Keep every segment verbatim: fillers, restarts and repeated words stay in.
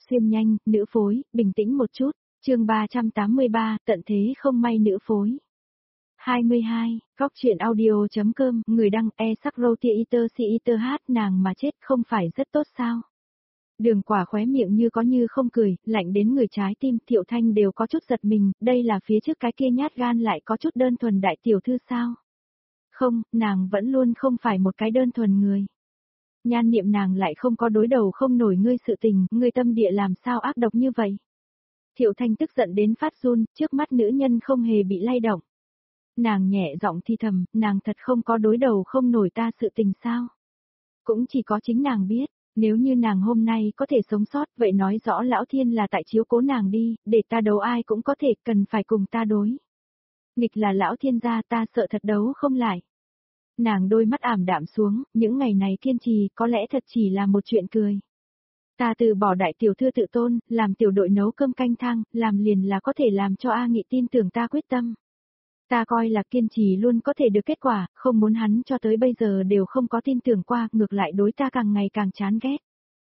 xuyên nhanh, nữ phối, bình tĩnh một chút, chương ba trăm tám mươi ba, tận thế không may nữ phối. hai mươi hai, góc truyện audio.com, người đăng e sắc roti iter si iter hát nàng mà chết không phải rất tốt sao? Đường Quả khóe miệng như có như không cười, lạnh đến người trái tim. Thiệu Thanh đều có chút giật mình, đây là phía trước cái kia nhát gan lại có chút đơn thuần đại tiểu thư sao? Không, nàng vẫn luôn không phải một cái đơn thuần người. Nhan niệm nàng lại không có đối đầu không nổi ngươi sự tình, ngươi tâm địa làm sao ác độc như vậy? Thiệu Thanh tức giận đến phát run, trước mắt nữ nhân không hề bị lay động. Nàng nhẹ giọng thi thầm, nàng thật không có đối đầu không nổi ta sự tình sao? Cũng chỉ có chính nàng biết, nếu như nàng hôm nay có thể sống sót, vậy nói rõ lão thiên là tại chiếu cố nàng đi, để ta đấu ai cũng có thể, cần phải cùng ta đối. Nghịch là lão thiên gia, ta sợ thật đấu không lại. Nàng đôi mắt ảm đạm xuống, những ngày này kiên trì có lẽ thật chỉ là một chuyện cười. Ta từ bỏ đại tiểu thư tự tôn, làm tiểu đội nấu cơm canh thang, làm liền là có thể làm cho A Nghị tin tưởng ta quyết tâm. Ta coi là kiên trì luôn có thể được kết quả, không muốn hắn cho tới bây giờ đều không có tin tưởng qua, ngược lại đối ta càng ngày càng chán ghét.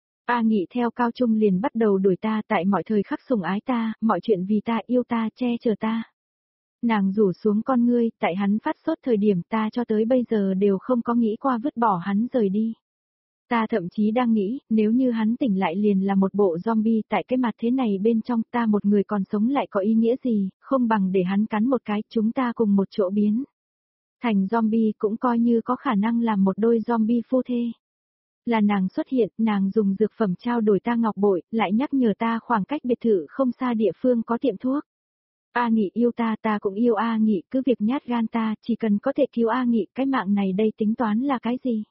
A Nghị theo cao trung liền bắt đầu đuổi ta, tại mọi thời khắc sủng ái ta, mọi chuyện vì ta, yêu ta, che chở ta. Nàng rủ xuống con ngươi, tại hắn phát sốt thời điểm ta cho tới bây giờ đều không có nghĩ qua vứt bỏ hắn rời đi. Ta thậm chí đang nghĩ, nếu như hắn tỉnh lại liền là một bộ zombie, tại cái mặt thế này bên trong ta một người còn sống lại có ý nghĩa gì, không bằng để hắn cắn một cái, chúng ta cùng một chỗ biến. Thành zombie cũng coi như có khả năng làm một đôi zombie phu thê. Là nàng xuất hiện, nàng dùng dược phẩm trao đổi ta ngọc bội, lại nhắc nhở ta khoảng cách biệt thự không xa địa phương có tiệm thuốc. A Nghị yêu ta, ta cũng yêu A Nghị, cứ việc nhát gan ta, chỉ cần có thể cứu A Nghị, cái mạng này đây tính toán là cái gì?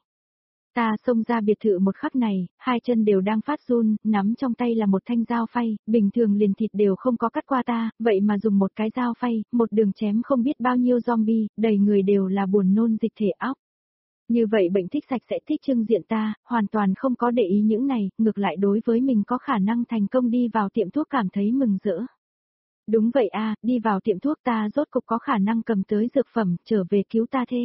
Ta xông ra biệt thự một khắc này, hai chân đều đang phát run, nắm trong tay là một thanh dao phay, bình thường liền thịt đều không có cắt qua ta, vậy mà dùng một cái dao phay, một đường chém không biết bao nhiêu zombie, đầy người đều là buồn nôn dịch thể óc. Như vậy bệnh thích sạch sẽ thích trưng diện ta, hoàn toàn không có để ý những này, ngược lại đối với mình có khả năng thành công đi vào tiệm thuốc cảm thấy mừng rỡ. Đúng vậy a, đi vào tiệm thuốc ta rốt cục có khả năng cầm tới dược phẩm, trở về cứu ta thê.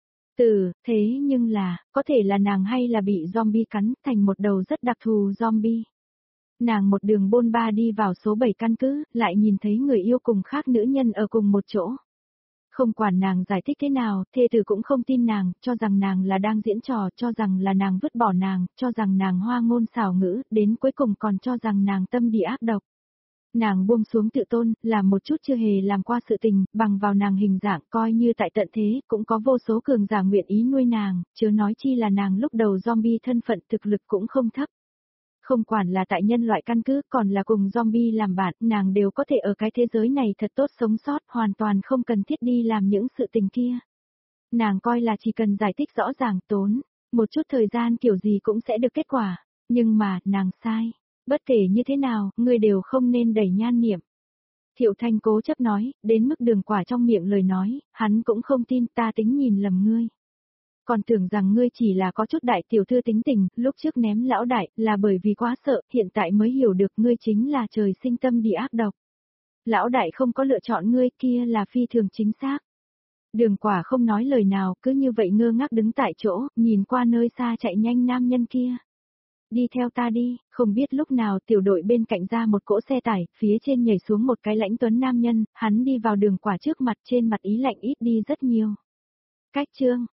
Từ, thế nhưng là, có thể là nàng hay là bị zombie cắn, thành một đầu rất đặc thù zombie. Nàng một đường bôn ba đi vào số bảy căn cứ, lại nhìn thấy người yêu cùng khác nữ nhân ở cùng một chỗ. Không quản nàng giải thích thế nào, thê tử cũng không tin nàng, cho rằng nàng là đang diễn trò, cho rằng là nàng vứt bỏ nàng, cho rằng nàng hoa ngôn xảo ngữ, đến cuối cùng còn cho rằng nàng tâm địa ác độc. Nàng buông xuống tự tôn, làm một chút chưa hề làm qua sự tình, bằng vào nàng hình dạng coi như tại tận thế, cũng có vô số cường giả nguyện ý nuôi nàng, chớ nói chi là nàng lúc đầu zombie thân phận thực lực cũng không thấp. Không quản là tại nhân loại căn cứ, còn là cùng zombie làm bạn, nàng đều có thể ở cái thế giới này thật tốt sống sót, hoàn toàn không cần thiết đi làm những sự tình kia. Nàng coi là chỉ cần giải thích rõ ràng tốn, một chút thời gian kiểu gì cũng sẽ được kết quả, nhưng mà, nàng sai. Bất kể như thế nào, ngươi đều không nên đẩy nhan niệm. Thiệu Thanh cố chấp nói, đến mức Đường Quả trong miệng lời nói, hắn cũng không tin, ta tính nhìn lầm ngươi. Còn tưởng rằng ngươi chỉ là có chút đại tiểu thư tính tình, lúc trước ném lão đại, là bởi vì quá sợ, hiện tại mới hiểu được ngươi chính là trời sinh tâm địa ác độc. Lão đại không có lựa chọn ngươi, kia là phi thường chính xác. Đường Quả không nói lời nào, cứ như vậy ngơ ngác đứng tại chỗ, nhìn qua nơi xa chạy nhanh nam nhân kia. Đi theo ta đi, không biết lúc nào tiểu đội bên cạnh ra một cỗ xe tải, phía trên nhảy xuống một cái lãnh tuấn nam nhân, hắn đi vào Đường Quả trước mặt, trên mặt ý lạnh ít đi rất nhiều. Cách chương,